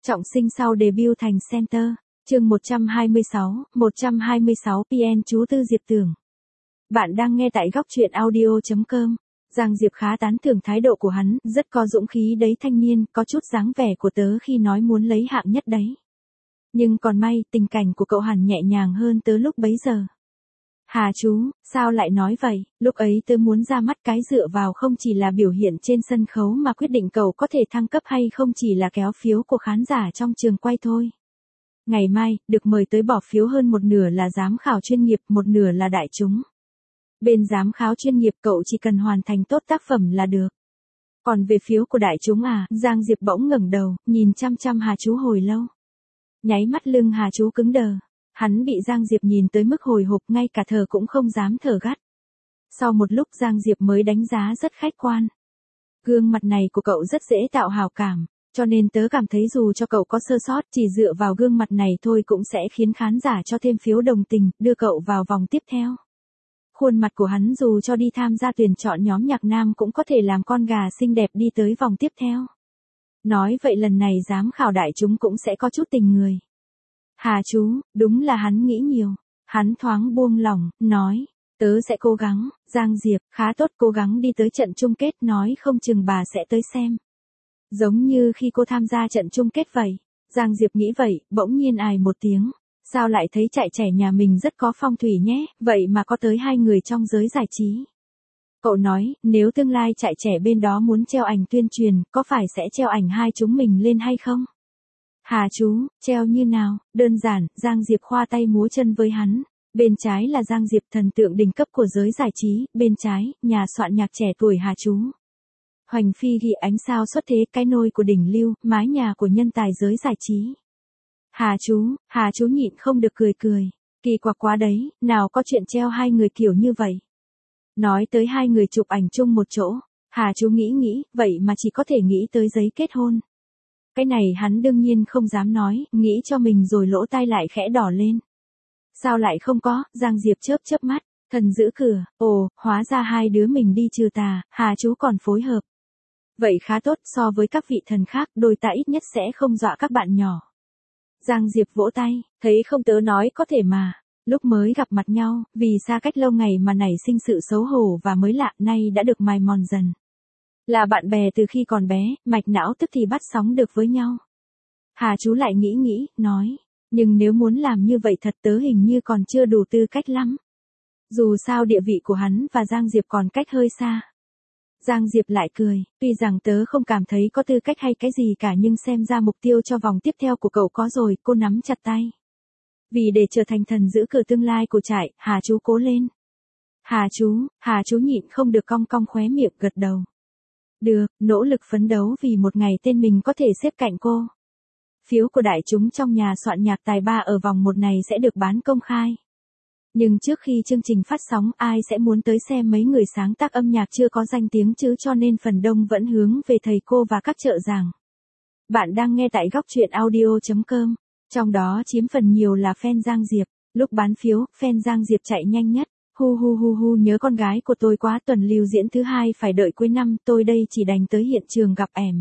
Trọng sinh sau debut thành center. Chương 126 PN chú Tư Diệp Tưởng. Bạn đang nghe tại góc truyện audio.com. Giang Diệp khá tán thưởng thái độ của hắn, rất có dũng khí đấy, thanh niên, có chút dáng vẻ của tớ khi nói muốn lấy hạng nhất đấy. Nhưng còn may, tình cảnh của cậu hẳn nhẹ nhàng hơn tớ lúc bấy giờ. Hà chú, sao lại nói vậy? Lúc ấy tớ muốn ra mắt cái dựa vào không chỉ là biểu hiện trên sân khấu mà quyết định cậu có thể thăng cấp hay không chỉ là kéo phiếu của khán giả trong trường quay thôi. Ngày mai, được mời tới bỏ phiếu hơn một nửa là giám khảo chuyên nghiệp, một nửa là đại chúng. Bên giám khảo chuyên nghiệp cậu chỉ cần hoàn thành tốt tác phẩm là được. Còn về phiếu của đại chúng à? Giang Diệp bỗng ngẩng đầu, nhìn chăm chăm Hà chú hồi lâu. Nháy mắt lưng Hà chú cứng đờ. Hắn bị Giang Diệp nhìn tới mức hồi hộp, ngay cả thở cũng không dám thở gắt. Sau một lúc Giang Diệp mới đánh giá rất khách quan. Gương mặt này của cậu rất dễ tạo hào cảm, cho nên tớ cảm thấy dù cho cậu có sơ sót, chỉ dựa vào gương mặt này thôi cũng sẽ khiến khán giả cho thêm phiếu đồng tình, đưa cậu vào vòng tiếp theo. Khuôn mặt của hắn dù cho đi tham gia tuyển chọn nhóm nhạc nam cũng có thể làm con gà xinh đẹp đi tới vòng tiếp theo. Nói vậy lần này giám khảo đại chúng cũng sẽ có chút tình người. Hà chú, đúng là hắn nghĩ nhiều. Hắn thoáng buông lỏng, nói, tớ sẽ cố gắng. Giang Diệp, khá tốt, cố gắng đi tới trận chung kết, nói không chừng bà sẽ tới xem. Giống như khi cô tham gia trận chung kết vậy. Giang Diệp nghĩ vậy, bỗng nhiên ài một tiếng. Sao lại thấy chạy trẻ nhà mình rất có phong thủy nhé, vậy mà có tới 2 người trong giới giải trí. Cậu nói, nếu tương lai chạy trẻ bên đó muốn treo ảnh tuyên truyền, có phải sẽ treo ảnh hai chúng mình lên hay không? Hà chú, treo như nào? Đơn giản, Giang Diệp khoa tay múa chân với hắn. Bên trái là Giang Diệp, thần tượng đỉnh cấp của giới giải trí, bên trái, nhà soạn nhạc trẻ tuổi Hà chú. Hoành phi ghi ánh sao xuất thế, cái nôi của đỉnh lưu, mái nhà của nhân tài giới giải trí. Hà chú nhịn không được cười. Kỳ quặc quá đấy, nào có chuyện treo 2 người kiểu như vậy. Nói tới 2 người chụp ảnh chung một chỗ, Hà chú nghĩ, vậy mà chỉ có thể nghĩ tới giấy kết hôn. Cái này hắn đương nhiên không dám nói, nghĩ cho mình rồi lỗ tai lại khẽ đỏ lên. Sao lại không có? Giang Diệp chớp mắt, thần giữ cửa, ồ, hóa ra 2 đứa mình đi trừ tà, Hà chú còn phối hợp. Vậy khá tốt, so với các vị thần khác, đôi ta ít nhất sẽ không dọa các bạn nhỏ. Giang Diệp vỗ tay, thấy không, tớ nói có thể mà. Lúc mới gặp mặt nhau, vì xa cách lâu ngày mà nảy sinh sự xấu hổ và mới lạ, nay đã được mài mòn dần. Là bạn bè từ khi còn bé, mạch não tức thì bắt sóng được với nhau. Hà chú lại nghĩ, nói, nhưng nếu muốn làm như vậy thật tớ hình như còn chưa đủ tư cách lắm. Dù sao địa vị của hắn và Giang Diệp còn cách hơi xa. Giang Diệp lại cười, tuy rằng tớ không cảm thấy có tư cách hay cái gì cả nhưng xem ra mục tiêu cho vòng tiếp theo của cậu có rồi, cô nắm chặt tay. Vì để trở thành thần giữ cửa tương lai của trại, Hà chú cố lên. Hà chú nhịn không được cong khóe miệng, gật đầu. Được, nỗ lực phấn đấu vì một ngày tên mình có thể xếp cạnh cô. Phiếu của đại chúng trong nhà soạn nhạc tài ba ở vòng 1 này sẽ được bán công khai. Nhưng trước khi chương trình phát sóng ai sẽ muốn tới xem mấy người sáng tác âm nhạc chưa có danh tiếng chứ, cho nên phần đông vẫn hướng về thầy cô và các trợ giảng. Bạn đang nghe tại góc truyện audio.com, trong đó chiếm phần nhiều là fan Giang Diệp. Lúc bán phiếu, fan Giang Diệp chạy nhanh nhất. Hu, nhớ con gái của tôi quá, tuần lưu diễn thứ 2 phải đợi cuối năm, tôi đây chỉ đành tới hiện trường gặp em.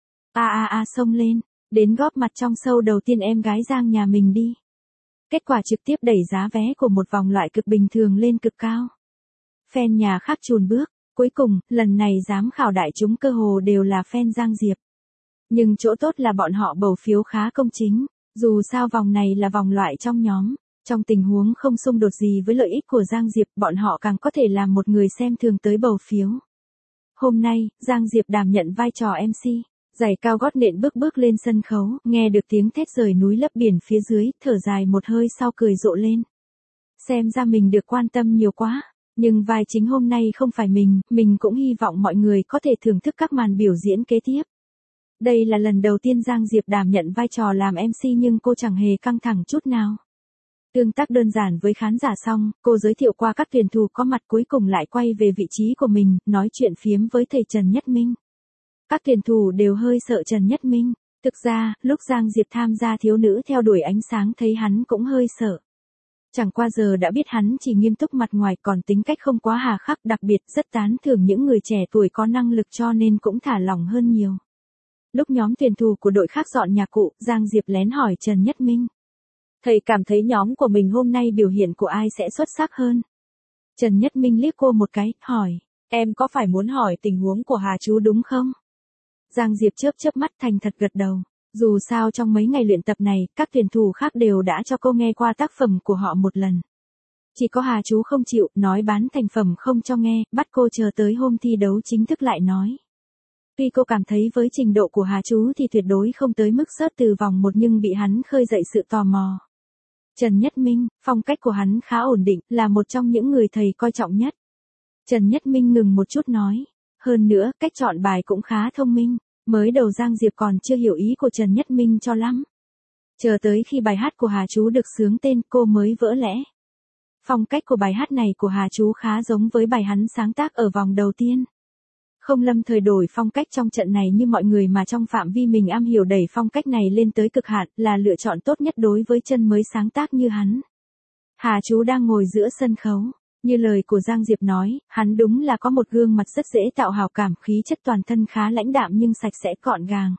Xông lên, đến góp mặt trong show đầu tiên em gái Giang nhà mình đi. Kết quả trực tiếp đẩy giá vé của một vòng loại cực bình thường lên cực cao. Fan nhà khác chùn bước, cuối cùng, lần này giám khảo đại chúng cơ hồ đều là fan Giang Diệp. Nhưng chỗ tốt là bọn họ bầu phiếu khá công chính, dù sao vòng này là vòng loại trong nhóm. Trong tình huống không xung đột gì với lợi ích của Giang Diệp, bọn họ càng có thể làm một người xem thường tới bầu phiếu. Hôm nay, Giang Diệp đảm nhận vai trò MC, giày cao gót nện bước lên sân khấu, nghe được tiếng thét rời núi lấp biển phía dưới, thở dài một hơi sau cười rộ lên. Xem ra mình được quan tâm nhiều quá, nhưng vai chính hôm nay không phải mình cũng hy vọng mọi người có thể thưởng thức các màn biểu diễn kế tiếp. Đây là lần đầu tiên Giang Diệp đảm nhận vai trò làm MC nhưng cô chẳng hề căng thẳng chút nào. Tương tác đơn giản với khán giả xong, cô giới thiệu qua các tuyển thủ có mặt, cuối cùng lại quay về vị trí của mình, nói chuyện phiếm với thầy Trần Nhất Minh. Các tuyển thủ đều hơi sợ Trần Nhất Minh. Thực ra, lúc Giang Diệp tham gia thiếu nữ theo đuổi ánh sáng thấy hắn cũng hơi sợ. Chẳng qua giờ đã biết hắn chỉ nghiêm túc mặt ngoài, còn tính cách không quá hà khắc, đặc biệt rất tán thưởng những người trẻ tuổi có năng lực cho nên cũng thả lỏng hơn nhiều. Lúc nhóm tuyển thủ của đội khác dọn nhạc cụ, Giang Diệp lén hỏi Trần Nhất Minh. Thầy cảm thấy nhóm của mình hôm nay biểu hiện của ai sẽ xuất sắc hơn? Trần Nhất Minh liếc cô một cái, hỏi. Em có phải muốn hỏi tình huống của Hà Chú đúng không? Giang Diệp chớp chớp mắt thành thật gật đầu. Dù sao trong mấy ngày luyện tập này, các tuyển thủ khác đều đã cho cô nghe qua tác phẩm của họ một lần. Chỉ có Hà Chú không chịu, nói bán thành phẩm không cho nghe, bắt cô chờ tới hôm thi đấu chính thức lại nói. Tuy cô cảm thấy với trình độ của Hà Chú thì tuyệt đối không tới mức rớt từ vòng 1 nhưng bị hắn khơi dậy sự tò mò. Trần Nhất Minh, phong cách của hắn khá ổn định, là một trong những người thầy coi trọng nhất. Trần Nhất Minh ngừng một chút nói. Hơn nữa, cách chọn bài cũng khá thông minh. Mới đầu Giang Diệp còn chưa hiểu ý của Trần Nhất Minh cho lắm. Chờ tới khi bài hát của Hà Chú được xướng tên cô mới vỡ lẽ. Phong cách của bài hát này của Hà Chú khá giống với bài hắn sáng tác ở vòng đầu tiên. Không lâm thời đổi phong cách trong trận này như mọi người mà trong phạm vi mình am hiểu đẩy phong cách này lên tới cực hạn là lựa chọn tốt nhất đối với chân mới sáng tác như hắn. Hà Chú đang ngồi giữa sân khấu. Như lời của Giang Diệp nói, hắn đúng là có một gương mặt rất dễ tạo hào cảm, khí chất toàn thân khá lãnh đạm nhưng sạch sẽ gọn gàng.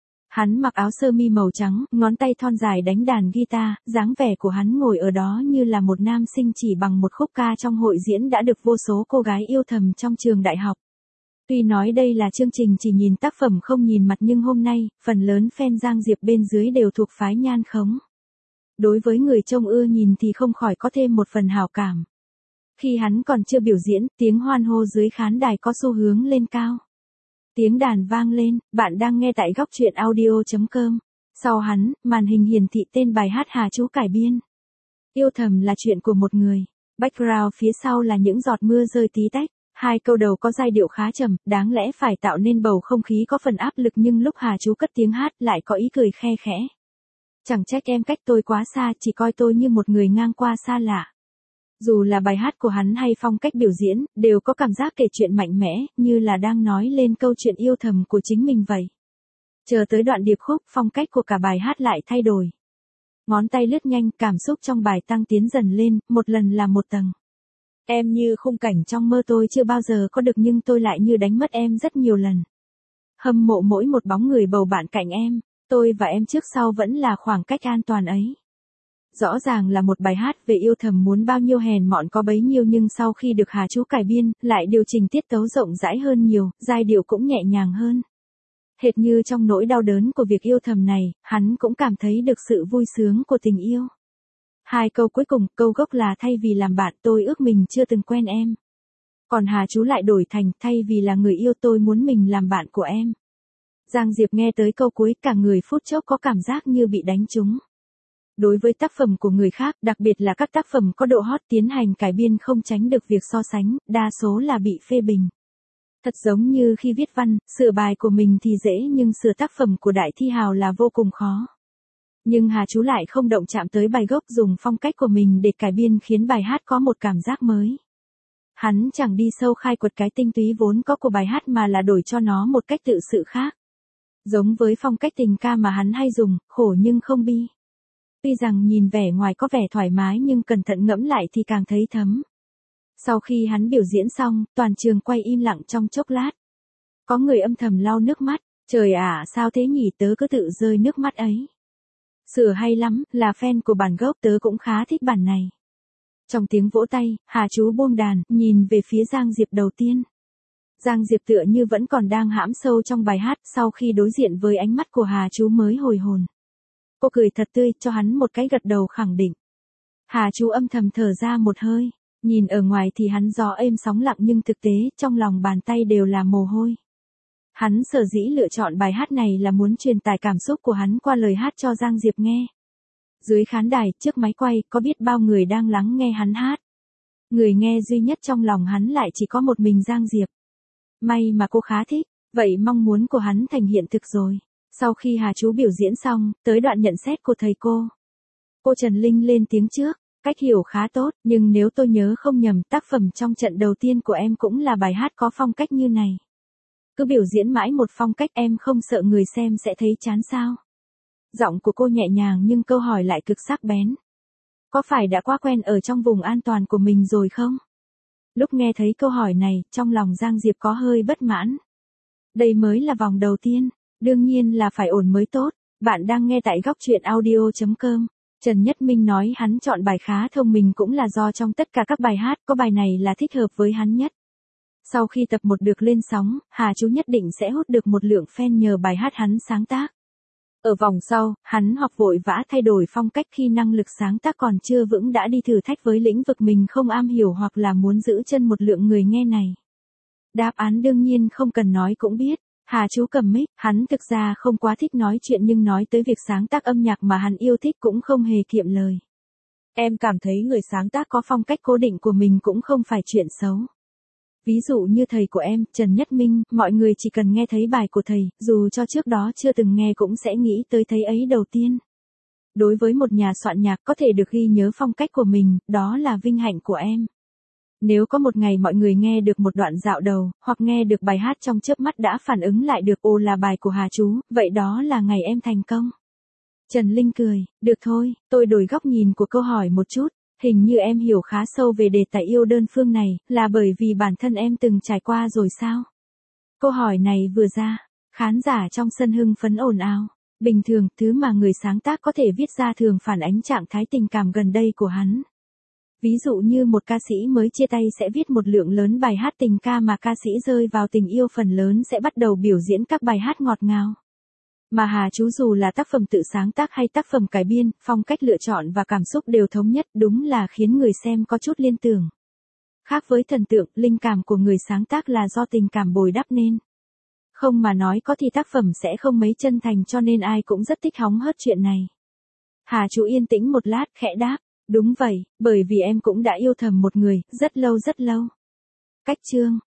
Hắn mặc áo sơ mi màu trắng, ngón tay thon dài đánh đàn guitar, dáng vẻ của hắn ngồi ở đó như là một nam sinh chỉ bằng một khúc ca trong hội diễn đã được vô số cô gái yêu thầm trong trường đại học. Tuy nói đây là chương trình chỉ nhìn tác phẩm không nhìn mặt nhưng hôm nay, phần lớn fan Giang Diệp bên dưới đều thuộc phái nhan khống. Đối với người trông ưa nhìn thì không khỏi có thêm một phần hảo cảm. Khi hắn còn chưa biểu diễn, tiếng hoan hô dưới khán đài có xu hướng lên cao. Tiếng đàn vang lên, bạn đang nghe tại góc truyện audio.com. Sau hắn, màn hình hiển thị tên bài hát Hà Chú cải biên. Yêu thầm là chuyện của một người. Background phía sau là những giọt mưa rơi tí tách. Hai câu đầu có giai điệu khá trầm, đáng lẽ phải tạo nên bầu không khí có phần áp lực nhưng lúc Hà Chú cất tiếng hát lại có ý cười khe khẽ. Chẳng trách em cách tôi quá xa, chỉ coi tôi như một người ngang qua xa lạ. Dù là bài hát của hắn hay phong cách biểu diễn, đều có cảm giác kể chuyện mạnh mẽ, như là đang nói lên câu chuyện yêu thầm của chính mình vậy. Chờ tới đoạn điệp khúc, phong cách của cả bài hát lại thay đổi. Ngón tay lướt nhanh, cảm xúc trong bài tăng tiến dần lên, một lần là một tầng. Em như khung cảnh trong mơ tôi chưa bao giờ có được nhưng tôi lại như đánh mất em rất nhiều lần. Hâm mộ mỗi một bóng người bầu bạn cạnh em, tôi và em trước sau vẫn là khoảng cách an toàn ấy. Rõ ràng là một bài hát về yêu thầm muốn bao nhiêu hèn mọn có bấy nhiêu nhưng sau khi được Hà Chú cải biên, lại điều chỉnh tiết tấu rộng rãi hơn nhiều, giai điệu cũng nhẹ nhàng hơn. Hệt như trong nỗi đau đớn của việc yêu thầm này, hắn cũng cảm thấy được sự vui sướng của tình yêu. Hai câu cuối cùng, câu gốc là thay vì làm bạn tôi ước mình chưa từng quen em. Còn Hà Chú lại đổi thành thay vì là người yêu tôi muốn mình làm bạn của em. Giang Diệp nghe tới câu cuối cả người phút chốc có cảm giác như bị đánh trúng. Đối với tác phẩm của người khác, đặc biệt là các tác phẩm có độ hot tiến hành cải biên không tránh được việc so sánh, đa số là bị phê bình. Thật giống như khi viết văn, sửa bài của mình thì dễ nhưng sửa tác phẩm của đại thi hào là vô cùng khó. Nhưng Hà Chú lại không động chạm tới bài gốc dùng phong cách của mình để cải biên khiến bài hát có một cảm giác mới. Hắn chẳng đi sâu khai quật cái tinh túy vốn có của bài hát mà là đổi cho nó một cách tự sự khác. Giống với phong cách tình ca mà hắn hay dùng, khổ nhưng không bi. Tuy rằng nhìn vẻ ngoài có vẻ thoải mái nhưng cẩn thận ngẫm lại thì càng thấy thấm. Sau khi hắn biểu diễn xong, toàn trường quay im lặng trong chốc lát. Có người âm thầm lau nước mắt, trời ạ sao thế nhỉ tớ cứ tự rơi nước mắt ấy. Sửa hay lắm, là fan của bản gốc tớ cũng khá thích bản này. Trong tiếng vỗ tay, Hà Chú buông đàn, nhìn về phía Giang Diệp đầu tiên. Giang Diệp tựa như vẫn còn đang hãm sâu trong bài hát sau khi đối diện với ánh mắt của Hà Chú mới hồi hồn. Cô cười thật tươi cho hắn một cái gật đầu khẳng định. Hà Chú âm thầm thở ra một hơi, nhìn ở ngoài thì hắn gió êm sóng lặng nhưng thực tế trong lòng bàn tay đều là mồ hôi. Hắn sở dĩ lựa chọn bài hát này là muốn truyền tải cảm xúc của hắn qua lời hát cho Giang Diệp nghe. Dưới khán đài, trước máy quay, có biết bao người đang lắng nghe hắn hát. Người nghe duy nhất trong lòng hắn lại chỉ có một mình Giang Diệp. May mà cô khá thích, vậy mong muốn của hắn thành hiện thực rồi. Sau khi Hà Chú biểu diễn xong, tới đoạn nhận xét của thầy cô. Cô Trần Linh lên tiếng trước, cách hiểu khá tốt, nhưng nếu tôi nhớ không nhầm, tác phẩm trong trận đầu tiên của em cũng là bài hát có phong cách như này. Cứ biểu diễn mãi một phong cách em không sợ người xem sẽ thấy chán sao? Giọng của cô nhẹ nhàng nhưng câu hỏi lại cực sắc bén. Có phải đã quá quen ở trong vùng an toàn của mình rồi không? Lúc nghe thấy câu hỏi này, trong lòng Giang Diệp có hơi bất mãn. Đây mới là vòng đầu tiên. Đương nhiên là phải ổn mới tốt. Bạn đang nghe tại góc truyện audio.com. Trần Nhất Minh nói hắn chọn bài khá thông minh cũng là do trong tất cả các bài hát có bài này là thích hợp với hắn nhất. Sau khi tập 1 được lên sóng, Hà Chú nhất định sẽ hút được một lượng fan nhờ bài hát hắn sáng tác. Ở vòng sau, hắn học vội vã thay đổi phong cách khi năng lực sáng tác còn chưa vững đã đi thử thách với lĩnh vực mình không am hiểu hoặc là muốn giữ chân một lượng người nghe này. Đáp án đương nhiên không cần nói cũng biết. Hà Chú cầm mic, hắn thực ra không quá thích nói chuyện nhưng nói tới việc sáng tác âm nhạc mà hắn yêu thích cũng không hề kiệm lời. Em cảm thấy người sáng tác có phong cách cố định của mình cũng không phải chuyện xấu. Ví dụ như thầy của em, Trần Nhất Minh, mọi người chỉ cần nghe thấy bài của thầy, dù cho trước đó chưa từng nghe cũng sẽ nghĩ tới thầy ấy đầu tiên. Đối với một nhà soạn nhạc có thể được ghi nhớ phong cách của mình, đó là vinh hạnh của em. Nếu có một ngày mọi người nghe được một đoạn dạo đầu, hoặc nghe được bài hát trong chớp mắt đã phản ứng lại được ồ là bài của Hà Chú, vậy đó là ngày em thành công. Trần Linh cười, được thôi, tôi đổi góc nhìn của câu hỏi một chút. Hình như em hiểu khá sâu về đề tài yêu đơn phương này, là bởi vì bản thân em từng trải qua rồi sao? Câu hỏi này vừa ra, khán giả trong sân hưng phấn ồn ào. Bình thường, thứ mà người sáng tác có thể viết ra thường phản ánh trạng thái tình cảm gần đây của hắn. Ví dụ như một ca sĩ mới chia tay sẽ viết một lượng lớn bài hát tình ca mà ca sĩ rơi vào tình yêu phần lớn sẽ bắt đầu biểu diễn các bài hát ngọt ngào. Mà Hà Chú dù là tác phẩm tự sáng tác hay tác phẩm cải biên, phong cách lựa chọn và cảm xúc đều thống nhất, đúng là khiến người xem có chút liên tưởng. Khác với thần tượng, linh cảm của người sáng tác là do tình cảm bồi đắp nên. Không mà nói có thì tác phẩm sẽ không mấy chân thành cho nên ai cũng rất thích hóng hớt chuyện này. Hà Chú yên tĩnh một lát khẽ đáp, đúng vậy, bởi vì em cũng đã yêu thầm một người, rất lâu rất lâu. Cách chương